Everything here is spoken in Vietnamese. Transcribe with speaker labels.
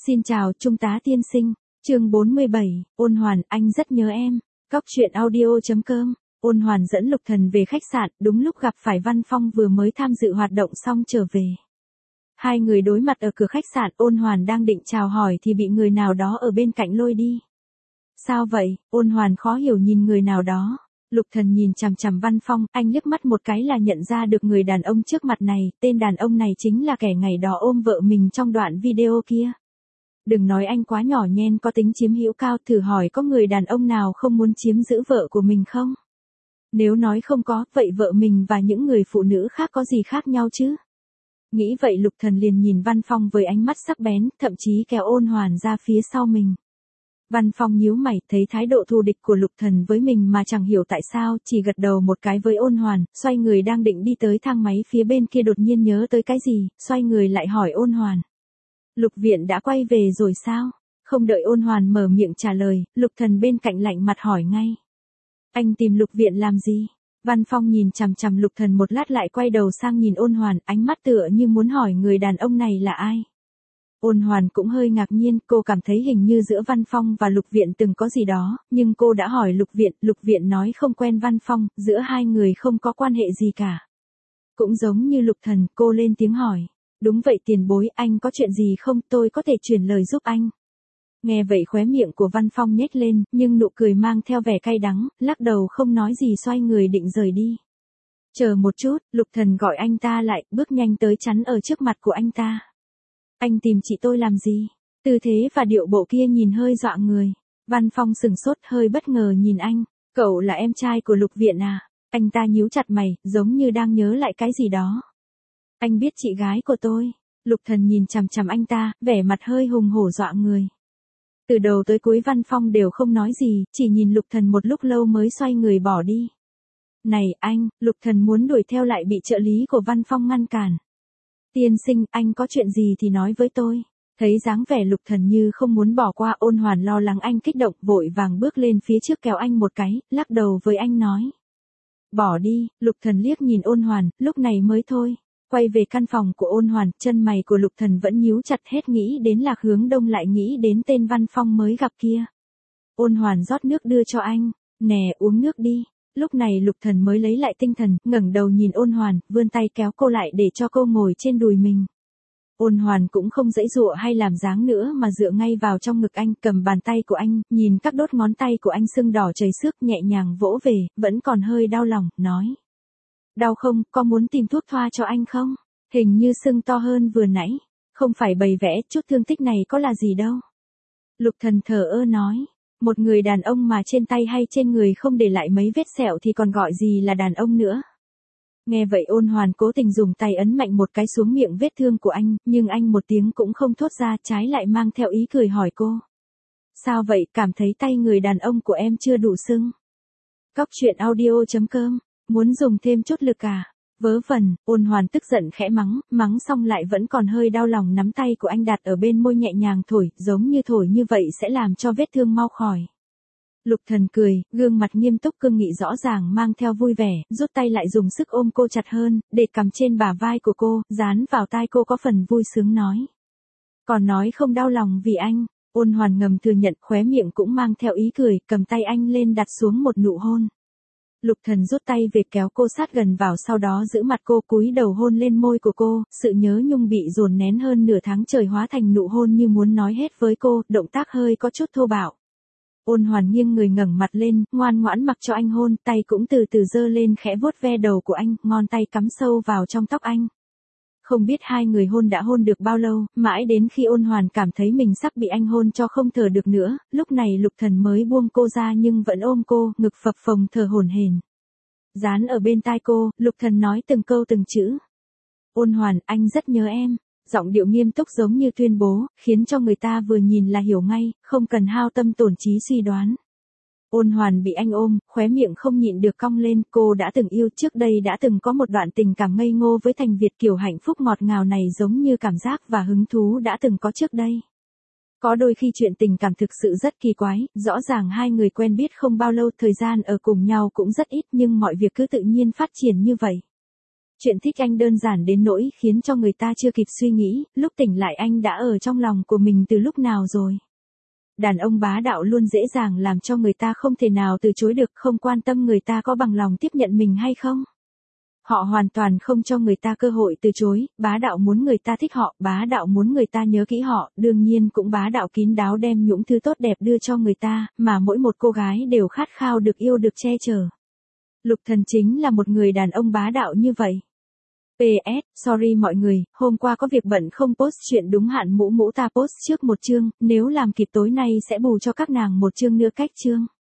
Speaker 1: Xin chào Trung tá tiên sinh, chương 47, Ôn Hoàn, anh rất nhớ em. Cóc truyện audio.com, Ôn Hoàn dẫn Lục Thần về khách sạn, đúng lúc gặp phải Văn Phong vừa mới tham dự hoạt động xong trở về. Hai người đối mặt ở cửa khách sạn, Ôn Hoàn đang định chào hỏi thì bị người nào đó ở bên cạnh lôi đi. Sao vậy? Ôn Hoàn khó hiểu nhìn người nào đó. Lục Thần nhìn chằm chằm Văn Phong, anh liếc mắt một cái là nhận ra được người đàn ông trước mặt này, tên đàn ông này chính là kẻ ngày đó ôm vợ mình trong đoạn video kia. Đừng nói anh quá nhỏ nhen có tính chiếm hữu cao, thử hỏi có người đàn ông nào không muốn chiếm giữ vợ của mình không? Nếu nói không có, vậy vợ mình và những người phụ nữ khác có gì khác nhau chứ? Nghĩ vậy Lục Thần liền nhìn Văn Phong với ánh mắt sắc bén, thậm chí kéo Ôn Hoàn ra phía sau mình. Văn Phong nhíu mày, thấy thái độ thù địch của Lục Thần với mình mà chẳng hiểu tại sao, chỉ gật đầu một cái với Ôn Hoàn, xoay người đang định đi tới thang máy phía bên kia đột nhiên nhớ tới cái gì, xoay người lại hỏi Ôn Hoàn. Lục Viện đã quay về rồi sao? Không đợi Ôn Hoàn mở miệng trả lời, Lục Thần bên cạnh lạnh mặt hỏi ngay. Anh tìm Lục Viện làm gì? Văn Phong nhìn chằm chằm Lục Thần một lát lại quay đầu sang nhìn Ôn Hoàn, ánh mắt tựa như muốn hỏi người đàn ông này là ai. Ôn Hoàn cũng hơi ngạc nhiên, cô cảm thấy hình như giữa Văn Phong và Lục Viện từng có gì đó, nhưng cô đã hỏi Lục Viện nói không quen Văn Phong, giữa hai người không có quan hệ gì cả. Cũng giống như Lục Thần, cô lên tiếng hỏi. Đúng vậy tiền bối, anh có chuyện gì không, tôi có thể truyền lời giúp anh. Nghe vậy khóe miệng của Văn Phong nhếch lên, nhưng nụ cười mang theo vẻ cay đắng, lắc đầu không nói gì xoay người định rời đi. Chờ một chút, Lục Thần gọi anh ta lại, bước nhanh tới chắn ở trước mặt của anh ta. Anh tìm chị tôi làm gì? Tư thế và điệu bộ kia nhìn hơi dọa người. Văn Phong sừng sốt hơi bất ngờ nhìn anh. Cậu là em trai của Lục Viện à? Anh ta nhíu chặt mày, giống như đang nhớ lại cái gì đó. Anh biết chị gái của tôi. Lục Thần nhìn chằm chằm anh ta, vẻ mặt hơi hùng hổ dọa người. Từ đầu tới cuối Văn Phong đều không nói gì, chỉ nhìn Lục Thần một lúc lâu mới xoay người bỏ đi. Này anh, Lục Thần muốn đuổi theo lại bị trợ lý của Văn Phong ngăn cản. Tiên sinh, anh có chuyện gì thì nói với tôi. Thấy dáng vẻ Lục Thần như không muốn bỏ qua, Ôn Hoàn lo lắng anh kích động, vội vàng bước lên phía trước kéo anh một cái, lắc đầu với anh nói. Bỏ đi, Lục Thần liếc nhìn Ôn Hoàn, lúc này mới thôi. Quay về căn phòng của Ôn Hoàn, chân mày của Lục Thần vẫn nhíu chặt, hết nghĩ đến Lạc Hướng Đông lại nghĩ đến tên Văn Phong mới gặp kia. Ôn Hoàn rót nước đưa cho anh. Nè, uống nước đi. Lúc này Lục Thần mới lấy lại tinh thần, ngẩng đầu nhìn Ôn Hoàn, vươn tay kéo cô lại để cho cô ngồi trên đùi mình. Ôn Hoàn cũng không giãy giụa hay làm dáng nữa mà dựa ngay vào trong ngực anh, cầm bàn tay của anh, nhìn các đốt ngón tay của anh sưng đỏ chảy xước, nhẹ nhàng vỗ về, vẫn còn hơi đau lòng, nói. Đau không, có muốn tìm thuốc thoa cho anh không? Hình như sưng to hơn vừa nãy. Không phải bày vẽ, chút thương tích này có là gì đâu. Lục Thần thờ ơ nói. Một người đàn ông mà trên tay hay trên người không để lại mấy vết sẹo thì còn gọi gì là đàn ông nữa. Nghe vậy Ôn Hoàn cố tình dùng tay ấn mạnh một cái xuống miệng vết thương của anh, nhưng anh một tiếng cũng không thốt ra, trái lại mang theo ý cười hỏi cô. Sao vậy, cảm thấy tay người đàn ông của em chưa đủ sưng? Cóc truyện audio.com, muốn dùng thêm chút lực à? Vớ vẩn, Ôn Hoàn tức giận khẽ mắng xong lại vẫn còn hơi đau lòng nắm tay của anh đặt ở bên môi nhẹ nhàng thổi, giống như thổi như vậy sẽ làm cho vết thương mau khỏi. Lục Thần cười, gương mặt nghiêm túc cương nghị rõ ràng mang theo vui vẻ, rút tay lại dùng sức ôm cô chặt hơn, để cầm trên bả vai của cô, dán vào tai cô có phần vui sướng nói. Còn nói không đau lòng vì anh. Ôn Hoàn ngầm thừa nhận, khóe miệng cũng mang theo ý cười, cầm tay anh lên đặt xuống một nụ hôn. Lục Thần rút tay về kéo cô sát gần vào, sau đó giữ mặt cô, cúi đầu hôn lên môi của cô, sự nhớ nhung bị dồn nén hơn nửa tháng trời hóa thành nụ hôn như muốn nói hết với cô, động tác hơi có chút thô bạo. Ôn Hoàn nghiêng người ngẩng mặt lên, ngoan ngoãn mặc cho anh hôn, tay cũng từ từ giơ lên khẽ vuốt ve đầu của anh, ngón tay cắm sâu vào trong tóc anh. Không biết hai người hôn đã hôn được bao lâu, mãi đến khi Ôn Hoàn cảm thấy mình sắp bị anh hôn cho không thở được nữa, lúc này Lục Thần mới buông cô ra nhưng vẫn ôm cô, ngực phập phồng thở hổn hển. Dán ở bên tai cô, Lục Thần nói từng câu từng chữ. Ôn Hoàn, anh rất nhớ em. Giọng điệu nghiêm túc giống như tuyên bố, khiến cho người ta vừa nhìn là hiểu ngay, không cần hao tâm tổn trí suy đoán. Ôn Hoàn bị anh ôm, khóe miệng không nhịn được cong lên, cô đã từng yêu, trước đây đã từng có một đoạn tình cảm ngây ngô với Thành Việt, kiểu hạnh phúc ngọt ngào này giống như cảm giác và hứng thú đã từng có trước đây. Có đôi khi chuyện tình cảm thực sự rất kỳ quái, rõ ràng hai người quen biết không bao lâu, thời gian ở cùng nhau cũng rất ít nhưng mọi việc cứ tự nhiên phát triển như vậy. Chuyện thích anh đơn giản đến nỗi khiến cho người ta chưa kịp suy nghĩ, lúc tỉnh lại anh đã ở trong lòng của mình từ lúc nào rồi. Đàn ông bá đạo luôn dễ dàng làm cho người ta không thể nào từ chối được, không quan tâm người ta có bằng lòng tiếp nhận mình hay không. Họ hoàn toàn không cho người ta cơ hội từ chối, bá đạo muốn người ta thích họ, bá đạo muốn người ta nhớ kỹ họ, đương nhiên cũng bá đạo kín đáo đem những thứ tốt đẹp đưa cho người ta, mà mỗi một cô gái đều khát khao được yêu được che chở. Lục Thần chính là một người đàn ông bá đạo như vậy. PS, sorry mọi người, hôm qua có việc bận không post chuyện đúng hạn, mũ ta post trước một chương, nếu làm kịp tối nay sẽ bù cho các nàng một chương nữa cách chương.